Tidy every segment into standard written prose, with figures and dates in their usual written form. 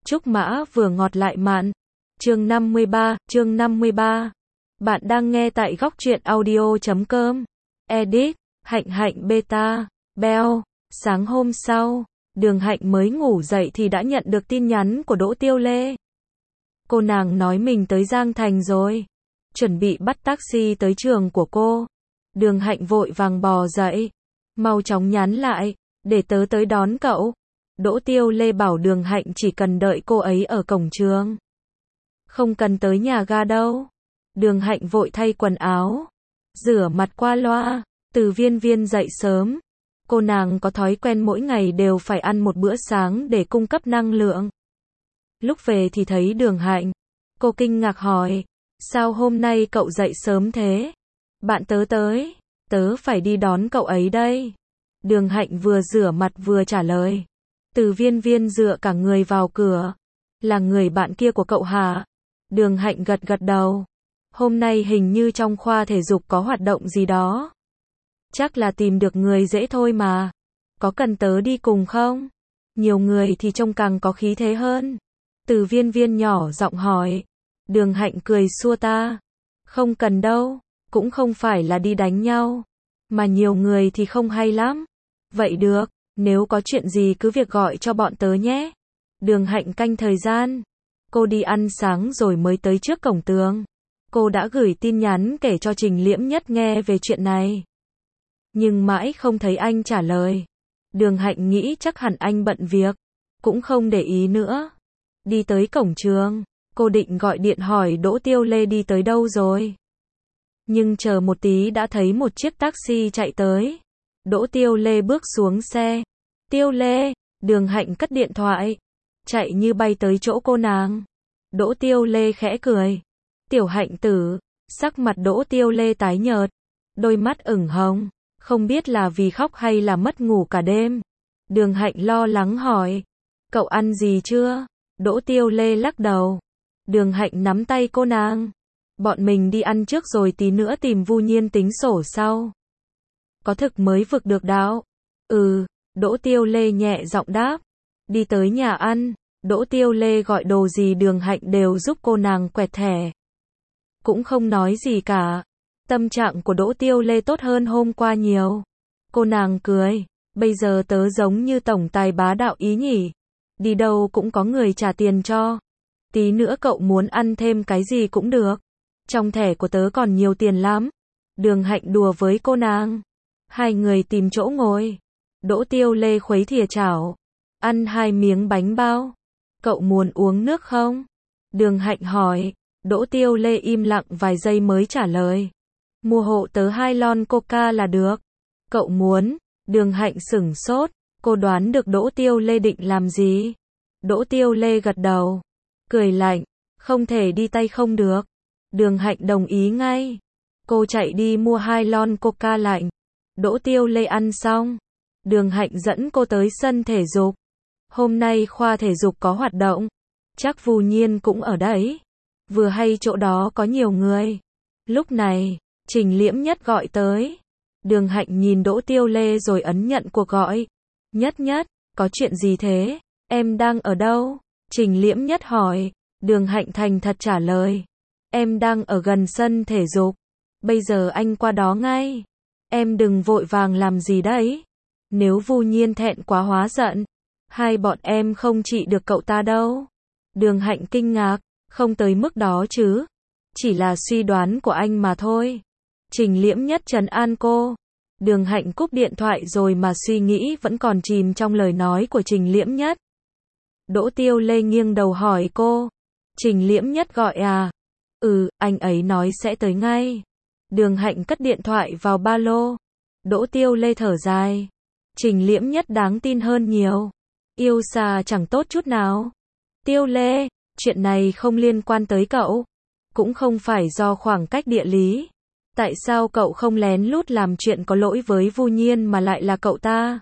Trúc Mã vừa ngọt lại mặn. Chương 53. Bạn đang nghe tại góc truyện audio.com. Edit, Hạnh Beta, Bell. Sáng hôm sau, Đường Hạnh mới ngủ dậy thì đã nhận được tin nhắn của Đỗ Tiêu Lê. Cô nàng nói mình tới Giang Thành rồi, chuẩn bị bắt taxi tới trường của cô. Đường Hạnh vội vàng bò dậy, mau chóng nhắn lại, để tớ tới đón cậu. Đỗ Tiêu Lê bảo Đường Hạnh chỉ cần đợi cô ấy ở cổng trường, không cần tới nhà ga đâu. Đường Hạnh vội thay quần áo, rửa mặt qua loa. Từ Viên dậy sớm, cô nàng có thói quen mỗi ngày đều phải ăn một bữa sáng để cung cấp năng lượng. Lúc về thì thấy Đường Hạnh, cô kinh ngạc hỏi, sao hôm nay cậu dậy sớm thế? Bạn tớ tới, tớ phải đi đón cậu ấy đây. Đường Hạnh vừa rửa mặt vừa trả lời. Từ Viên dựa cả người vào cửa, là người bạn kia của cậu hả? Đường Hạnh gật đầu. Hôm nay hình như trong khoa thể dục có hoạt động gì đó. Chắc là tìm được người dễ thôi mà. Có cần tớ đi cùng không? Nhiều người thì trông càng có khí thế hơn. Từ Viên nhỏ giọng hỏi. Đường Hạnh cười xua ta. Không cần đâu, cũng không phải là đi đánh nhau. Mà nhiều người thì không hay lắm. Vậy được, nếu có chuyện gì cứ việc gọi cho bọn tớ nhé. Đường Hạnh canh thời gian. Cô đi ăn sáng rồi mới tới trước cổng tường. Cô đã gửi tin nhắn kể cho Trình Liễm Nhất nghe về chuyện này, nhưng mãi không thấy anh trả lời. Đường Hạnh nghĩ chắc hẳn anh bận việc, cũng không để ý nữa. Đi tới cổng trường, cô định gọi điện hỏi Đỗ Tiêu Lê đi tới đâu rồi. Nhưng chờ một tí đã thấy một chiếc taxi chạy tới. Đỗ Tiêu Lê bước xuống xe. Tiêu Lê, Đường Hạnh cất điện thoại, chạy như bay tới chỗ cô nàng. Đỗ Tiêu Lê khẽ cười. Tiểu Hạnh tử. Sắc mặt Đỗ Tiêu Lê tái nhợt, đôi mắt ửng hồng, không biết là vì khóc hay là mất ngủ cả đêm. Đường Hạnh lo lắng hỏi, cậu ăn gì chưa? Đỗ Tiêu Lê lắc đầu. Đường Hạnh nắm tay cô nàng. Bọn mình đi ăn trước rồi tí nữa tìm Vu Nhiên tính sổ sau. Có thực mới vực được đạo. Đỗ Tiêu Lê nhẹ giọng đáp. Đi tới nhà ăn, Đỗ Tiêu Lê gọi đồ gì Đường Hạnh đều giúp cô nàng quẹt thẻ, cũng không nói gì cả. Tâm trạng của Đỗ Tiêu Lê tốt hơn hôm qua nhiều. Cô nàng cười, bây giờ tớ giống như tổng tài bá đạo ý nhỉ. Đi đâu cũng có người trả tiền cho. Tí nữa cậu muốn ăn thêm cái gì cũng được. Trong thẻ của tớ còn nhiều tiền lắm. Đường Hạnh đùa với cô nàng. Hai người tìm chỗ ngồi. Đỗ Tiêu Lê khuấy thìa chảo, ăn 2 miếng bánh bao. Cậu muốn uống nước không? Đường Hạnh hỏi. Đỗ Tiêu Lê im lặng vài giây mới trả lời. Mua hộ tớ 2 lon Coca là được. Cậu muốn? Đường Hạnh sửng sốt, cô đoán được Đỗ Tiêu Lê định làm gì. Đỗ Tiêu Lê gật đầu, cười lạnh, không thể đi tay không được. Đường Hạnh đồng ý ngay. Cô chạy đi mua 2 lon Coca lạnh. Đỗ Tiêu Lê ăn xong, Đường Hạnh dẫn cô tới sân thể dục. Hôm nay khoa thể dục có hoạt động, chắc Vu Nhiên cũng ở đấy. Vừa hay chỗ đó có nhiều người. Lúc này, Trình Liễm Nhất gọi tới. Đường Hạnh nhìn Đỗ Tiêu Lê rồi ấn nhận cuộc gọi. Nhất, có chuyện gì thế? Em đang ở đâu? Trình Liễm Nhất hỏi. Đường Hạnh thành thật trả lời. Em đang ở gần sân thể dục. Bây giờ anh qua đó ngay. Em đừng vội vàng làm gì đấy. Nếu Vu Nhiên thẹn quá hóa giận, hai bọn em không trị được cậu ta đâu. Đường Hạnh kinh ngạc. Không tới mức đó chứ. Chỉ là suy đoán của anh mà thôi. Trình Liễm Nhất trấn an cô. Đường Hạnh cúp điện thoại rồi mà suy nghĩ vẫn còn chìm trong lời nói của Trình Liễm Nhất. Đỗ Tiêu Lê nghiêng đầu hỏi cô. Trình Liễm Nhất gọi à? Anh ấy nói sẽ tới ngay. Đường Hạnh cất điện thoại vào ba lô. Đỗ Tiêu Lê thở dài. Trình Liễm Nhất đáng tin hơn nhiều. Yêu xa chẳng tốt chút nào. Tiêu Lê, chuyện này không liên quan tới cậu, cũng không phải do khoảng cách địa lý. Tại sao cậu không lén lút làm chuyện có lỗi với Vu Nhiên mà lại là cậu ta?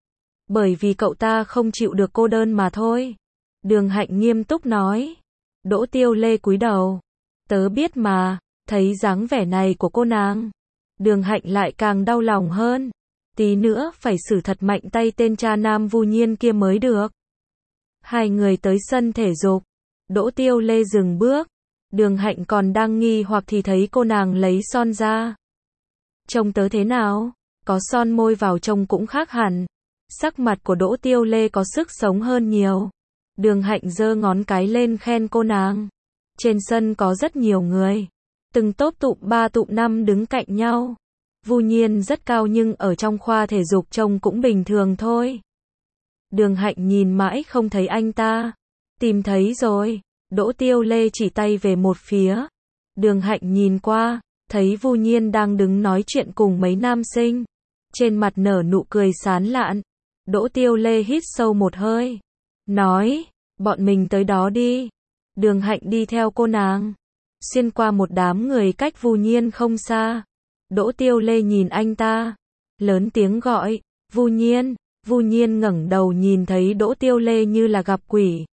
Bởi vì cậu ta không chịu được cô đơn mà thôi. Đường Hạnh nghiêm túc nói. Đỗ Tiêu Lê cúi đầu. Tớ biết mà. Thấy dáng vẻ này của cô nàng, Đường Hạnh lại càng đau lòng hơn. Tí nữa phải xử thật mạnh tay tên cha nam Vu Nhiên kia mới được. Hai người tới sân thể dục. Đỗ Tiêu Lê dừng bước. Đường Hạnh còn đang nghi hoặc thì thấy cô nàng lấy son ra. Trông tớ thế nào? Có son môi vào trông cũng khác hẳn. Sắc mặt của Đỗ Tiêu Lê có sức sống hơn nhiều. Đường Hạnh giơ ngón cái lên khen cô nàng. Trên sân có rất nhiều người. Từng tốp tụm 3 tụm 5 đứng cạnh nhau. Vu Nhiên rất cao nhưng ở trong khoa thể dục trông cũng bình thường thôi. Đường Hạnh nhìn mãi không thấy anh ta. Tìm thấy rồi. Đỗ Tiêu Lê chỉ tay về một phía. Đường Hạnh nhìn qua, thấy Vu Nhiên đang đứng nói chuyện cùng mấy nam sinh. Trên mặt nở nụ cười sán lạn. Đỗ Tiêu Lê hít sâu một hơi. Nói, bọn mình tới đó đi. Đường Hạnh đi theo cô nàng. Xuyên qua một đám người cách Vu Nhiên không xa. Đỗ Tiêu Lê nhìn anh ta. Lớn tiếng gọi, Vu Nhiên. Vu Nhiên ngẩng đầu nhìn thấy Đỗ Tiêu Lê như là gặp quỷ.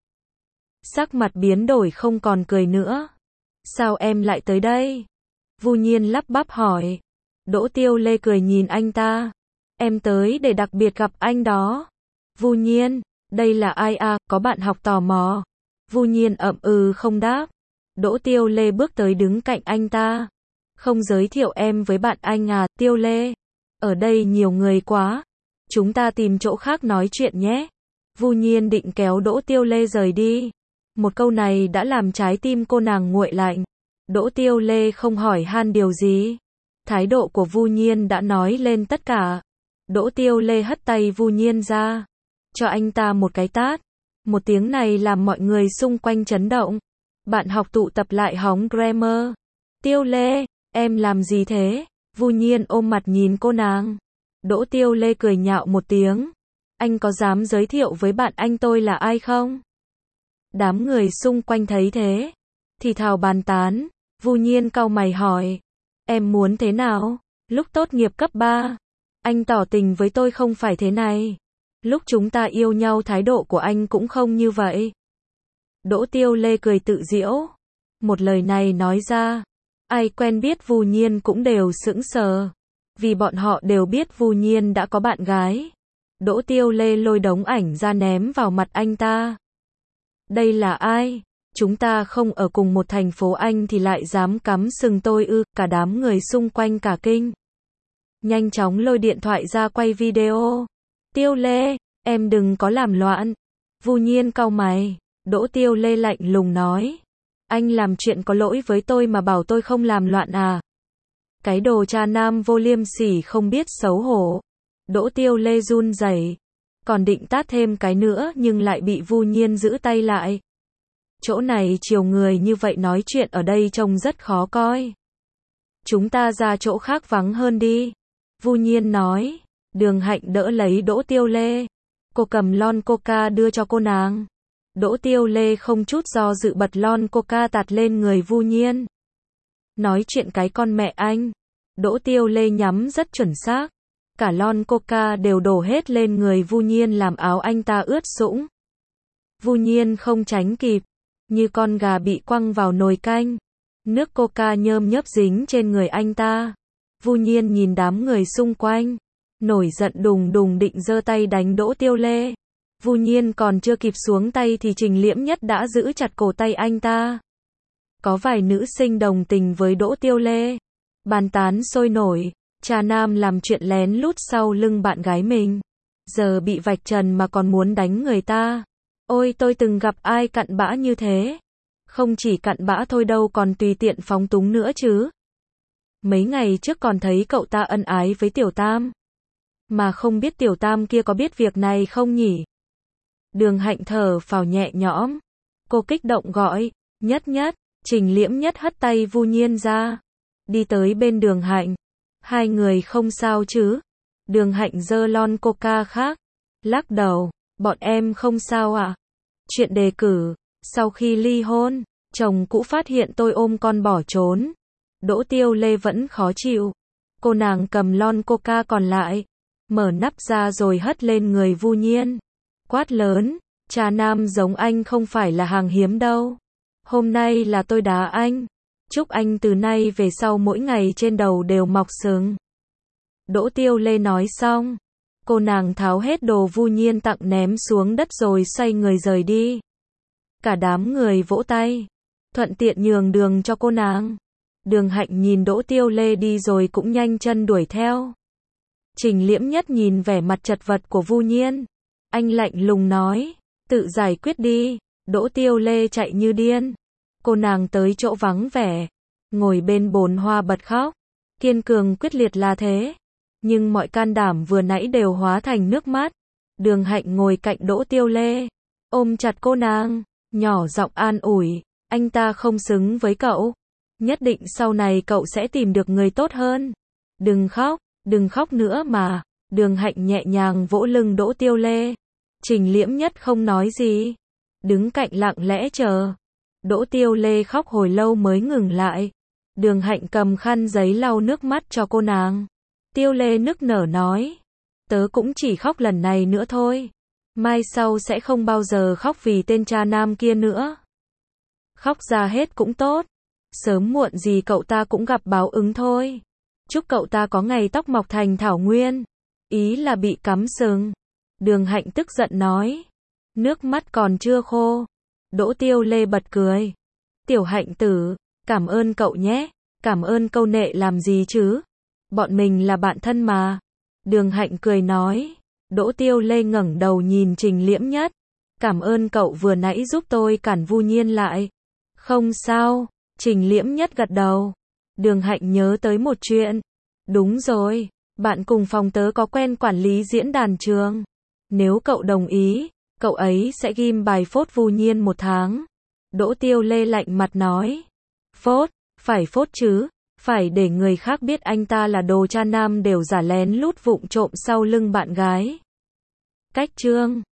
Sắc mặt biến đổi không còn cười nữa. Sao em lại tới đây? Vu Nhiên lắp bắp hỏi. Đỗ Tiêu Lê cười nhìn anh ta. Em tới để đặc biệt gặp anh đó. Vu Nhiên, đây là ai à, có bạn học tò mò. Vu Nhiên ậm ừ không đáp. Đỗ Tiêu Lê bước tới đứng cạnh anh ta. Không giới thiệu em với bạn anh à, Tiêu Lê. Ở đây nhiều người quá. Chúng ta tìm chỗ khác nói chuyện nhé. Vu Nhiên định kéo Đỗ Tiêu Lê rời đi. Một câu này đã làm trái tim cô nàng nguội lạnh. Đỗ Tiêu Lê không hỏi han điều gì. Thái độ của Vu Nhiên đã nói lên tất cả. Đỗ Tiêu Lê hất tay Vu Nhiên ra. Cho anh ta một cái tát. Một tiếng này làm mọi người xung quanh chấn động. Bạn học tụ tập lại hóng grammar. Tiêu Lê, em làm gì thế? Vu Nhiên ôm mặt nhìn cô nàng. Đỗ Tiêu Lê cười nhạo một tiếng. Anh có dám giới thiệu với bạn anh tôi là ai không? Đám người xung quanh thấy thế. Thì thào bàn tán. Vu Nhiên cau mày hỏi. Em muốn thế nào? Lúc tốt nghiệp cấp 3. Anh tỏ tình với tôi không phải thế này. Lúc chúng ta yêu nhau thái độ của anh cũng không như vậy. Đỗ Tiêu Lê cười tự giễu. Một lời này nói ra. Ai quen biết Vu Nhiên cũng đều sững sờ. Vì bọn họ đều biết Vu Nhiên đã có bạn gái. Đỗ Tiêu Lê lôi đống ảnh ra ném vào mặt anh ta. Đây là ai? Chúng ta không ở cùng một thành phố anh thì lại dám cắm sừng tôi ư? Cả đám người xung quanh cả kinh. Nhanh chóng lôi điện thoại ra quay video. Tiêu Lê, em đừng có làm loạn. Vu Nhiên cau mày. Đỗ Tiêu Lê lạnh lùng nói. Anh làm chuyện có lỗi với tôi mà bảo tôi không làm loạn à? Cái đồ cha nam vô liêm sỉ không biết xấu hổ. Đỗ Tiêu Lê run rẩy. Còn định tát thêm cái nữa nhưng lại bị Vu Nhiên giữ tay lại. Chỗ này chiều người như vậy nói chuyện ở đây trông rất khó coi. Chúng ta ra chỗ khác vắng hơn đi. Vu Nhiên nói. Đường Hạnh đỡ lấy Đỗ Tiêu Lê. Cô cầm lon coca đưa cho cô nàng. Đỗ Tiêu Lê không chút do dự bật lon coca tạt lên người Vu Nhiên. Nói chuyện cái con mẹ anh. Đỗ Tiêu Lê nhắm rất chuẩn xác. Cả lon coca đều đổ hết lên người Vu Nhiên làm áo anh ta ướt sũng. Vu Nhiên không tránh kịp. Như con gà bị quăng vào nồi canh. Nước coca nhơm nhớp dính trên người anh ta. Vu Nhiên nhìn đám người xung quanh. Nổi giận đùng đùng định giơ tay đánh Đỗ Tiêu Lê. Vu Nhiên còn chưa kịp xuống tay thì Trình Liễm Nhất đã giữ chặt cổ tay anh ta. Có vài nữ sinh đồng tình với Đỗ Tiêu Lê. Bàn tán sôi nổi. Cha nam làm chuyện lén lút sau lưng bạn gái mình. Giờ bị vạch trần mà còn muốn đánh người ta. Ôi tôi từng gặp ai cặn bã như thế. Không chỉ cặn bã thôi đâu còn tùy tiện phóng túng nữa chứ. Mấy ngày trước còn thấy cậu ta ân ái với Tiểu Tam. Mà không biết Tiểu Tam kia có biết việc này không nhỉ? Đường Hạnh thở phào nhẹ nhõm. Cô kích động gọi. Nhất Nhất. Trình Liễm Nhất hất tay Vu Nhiên ra. Đi tới bên Đường Hạnh. Hai người không sao chứ? Đường Hạnh giơ lon coca khác. Lắc đầu. Bọn em không sao ạ. Chuyện đề cử. Sau khi ly hôn, chồng cũ phát hiện tôi ôm con bỏ trốn. Đỗ Tiêu Lê vẫn khó chịu. Cô nàng cầm lon coca còn lại. Mở nắp ra rồi hất lên người Vu Nhiên. Quát lớn. Trà nam giống anh không phải là hàng hiếm đâu. Hôm nay là tôi đá anh. Chúc anh từ nay về sau mỗi ngày trên đầu đều mọc sừng. Đỗ Tiêu Lê nói xong. Cô nàng tháo hết đồ Vu Nhiên tặng ném xuống đất rồi xoay người rời đi. Cả đám người vỗ tay, thuận tiện nhường đường cho cô nàng. Đường Hạnh nhìn Đỗ Tiêu Lê đi rồi cũng nhanh chân đuổi theo. Trình Liễm Nhất nhìn vẻ mặt chật vật của Vu Nhiên. Anh lạnh lùng nói, tự giải quyết đi. Đỗ Tiêu Lê chạy như điên. Cô nàng tới chỗ vắng vẻ, ngồi bên bồn hoa bật khóc. Kiên cường quyết liệt là thế, nhưng mọi can đảm vừa nãy đều hóa thành nước mắt. Đường Hạnh ngồi cạnh Đỗ Tiêu Lê, ôm chặt cô nàng, nhỏ giọng an ủi, anh ta không xứng với cậu. Nhất định sau này cậu sẽ tìm được người tốt hơn. Đừng khóc nữa mà. Đường Hạnh nhẹ nhàng vỗ lưng Đỗ Tiêu Lê. Trình Liễm Nhất không nói gì, đứng cạnh lặng lẽ chờ. Đỗ Tiêu Lê khóc hồi lâu mới ngừng lại. Đường Hạnh cầm khăn giấy lau nước mắt cho cô nàng. Tiêu Lê nức nở nói, tớ cũng chỉ khóc lần này nữa thôi. Mai sau sẽ không bao giờ khóc vì tên cha nam kia nữa. Khóc ra hết cũng tốt. Sớm muộn gì cậu ta cũng gặp báo ứng thôi. Chúc cậu ta có ngày tóc mọc thành thảo nguyên. Ý là bị cắm sừng. Đường Hạnh tức giận nói. Nước mắt còn chưa khô. Đỗ Tiêu Lê bật cười. Tiểu Hạnh tử, cảm ơn cậu nhé. Cảm ơn câu nệ làm gì chứ? Bọn mình là bạn thân mà. Đường Hạnh cười nói. Đỗ Tiêu Lê ngẩng đầu nhìn Trình Liễm Nhất. Cảm ơn cậu vừa nãy giúp tôi cản Vu Nhiên lại. Không sao. Trình Liễm Nhất gật đầu. Đường Hạnh nhớ tới một chuyện. Đúng rồi, bạn cùng phòng tớ có quen quản lý diễn đàn trường. Nếu cậu đồng ý, cậu ấy sẽ ghim bài phốt Vu Nhiên 1 tháng. Đỗ Tiêu Lê lạnh mặt nói. Phốt, phải phốt chứ, phải để người khác biết anh ta là đồ cha nam đều giả lén lút vụng trộm sau lưng bạn gái. Cách chương